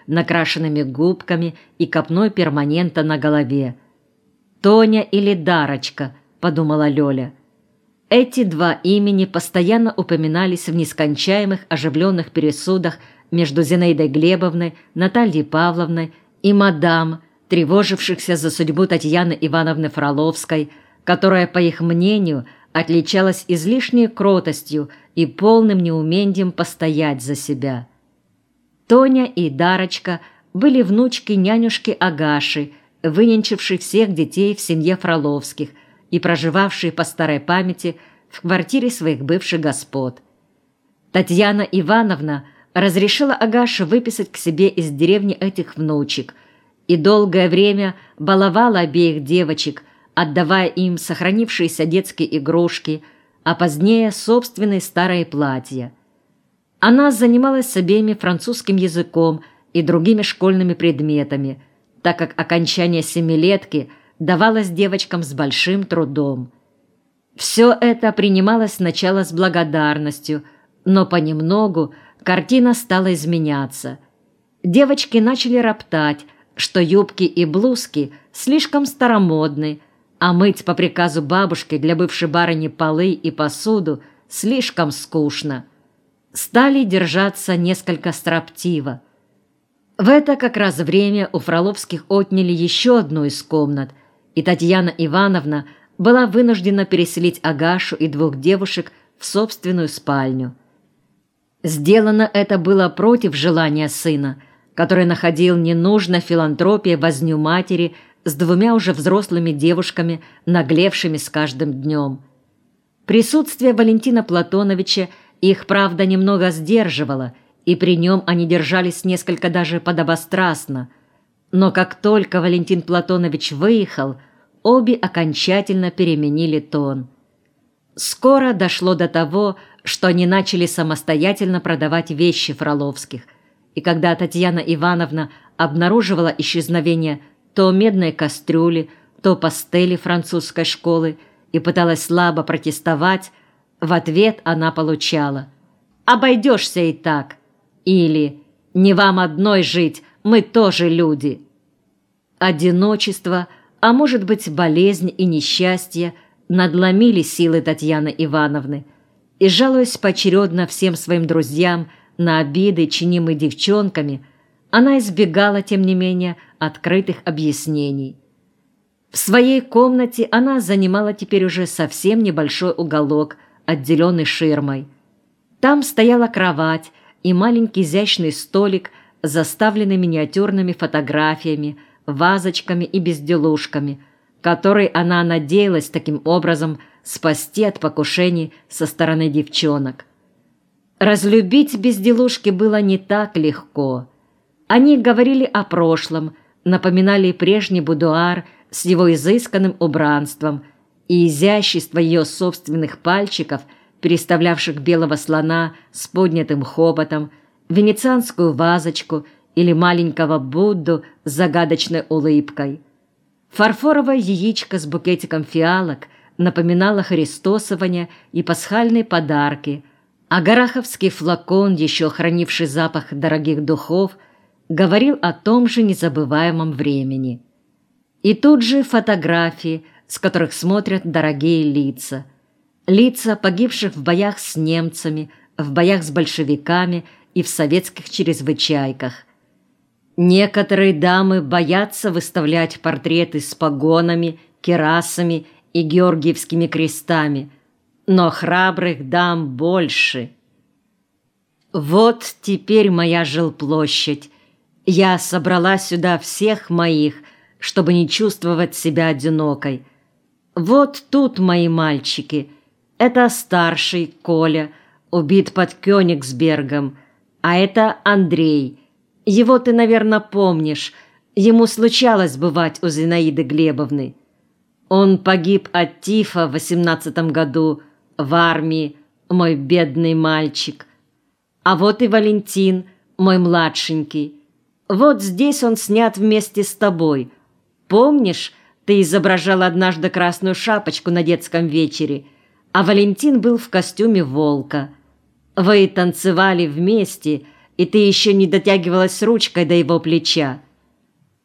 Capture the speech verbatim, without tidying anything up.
накрашенными губками и копной перманента на голове. «Тоня или Дарочка», — подумала Лёля. Эти два имени постоянно упоминались в нескончаемых оживленных пересудах между Зинаидой Глебовной, Натальей Павловной и мадам, тревожившихся за судьбу Татьяны Ивановны Фроловской, которая, по их мнению, отличалась излишней кротостью и полным неумением постоять за себя. Тоня и Дарочка были внучки нянюшки Агаши, выненчившей всех детей в семье Фроловских и проживавшие по старой памяти в квартире своих бывших господ. Татьяна Ивановна разрешила Агаше выписать к себе из деревни этих внучек и долгое время баловала обеих девочек, отдавая им сохранившиеся детские игрушки, а позднее собственные старые платья. Она занималась с обеими французским языком и другими школьными предметами, так как окончание семилетки давалось девочкам с большим трудом. Все это принималось сначала с благодарностью, но понемногу картина стала изменяться. Девочки начали роптать, что юбки и блузки слишком старомодны, а мыть по приказу бабушки для бывшей барыни полы и посуду слишком скучно. Стали держаться несколько строптиво. В это как раз время у Фроловских отняли еще одну из комнат, и Татьяна Ивановна была вынуждена переселить Агашу и двух девушек в собственную спальню. Сделано это было против желания сына, который находил ненужной филантропией возню матери с двумя уже взрослыми девушками, наглевшими с каждым днем. Присутствие Валентина Платоновича их, правда, немного сдерживало, и при нем они держались несколько даже подобострастно. Но как только Валентин Платонович выехал, обе окончательно переменили тон. Скоро дошло до того, что они начали самостоятельно продавать вещи Фроловских, и когда Татьяна Ивановна обнаруживала исчезновение то медной кастрюли, то пастели французской школы и пыталась слабо протестовать, в ответ она получала: «Обойдешься и так» или «Не вам одной жить, мы тоже люди». Одиночество, а может быть болезнь и несчастье, надломили силы Татьяны Ивановны, и, жалуясь поочередно всем своим друзьям на обиды, чинимые девчонками, она избегала, тем не менее, открытых объяснений. В своей комнате она занимала теперь уже совсем небольшой уголок, отделенный ширмой. Там стояла кровать и маленький изящный столик, заставленный миниатюрными фотографиями, вазочками и безделушками, которые она надеялась таким образом спасти от покушений со стороны девчонок. Разлюбить безделушки было не так легко. Они говорили о прошлом, напоминали прежний будуар с его изысканным убранством и изящество ее собственных пальчиков, переставлявших белого слона с поднятым хоботом, венецианскую вазочку или маленького Будду с загадочной улыбкой. Фарфоровое яичко с букетиком фиалок напоминало христосование и пасхальные подарки, а гораховский флакон, еще хранивший запах дорогих духов, говорил о том же незабываемом времени. И тут же фотографии, с которых смотрят дорогие лица. Лица погибших в боях с немцами, в боях с большевиками и в советских чрезвычайках. Некоторые дамы боятся выставлять портреты с погонами, кирасами и георгиевскими крестами, но храбрых дам больше. Вот теперь моя жилплощадь. Я собрала сюда всех моих, чтобы не чувствовать себя одинокой. Вот тут мои мальчики. Это старший, Коля, убит под Кёнигсбергом, а это Андрей. Его ты, наверное, помнишь. Ему случалось бывать у Зинаиды Глебовны. Он погиб от тифа в восемнадцатом году в армии, мой бедный мальчик. А вот и Валентин, мой младшенький. Вот здесь он снят вместе с тобой. Помнишь, ты изображала однажды красную шапочку на детском вечере, а Валентин был в костюме волка. Вы танцевали вместе, и ты еще не дотягивалась ручкой до его плеча.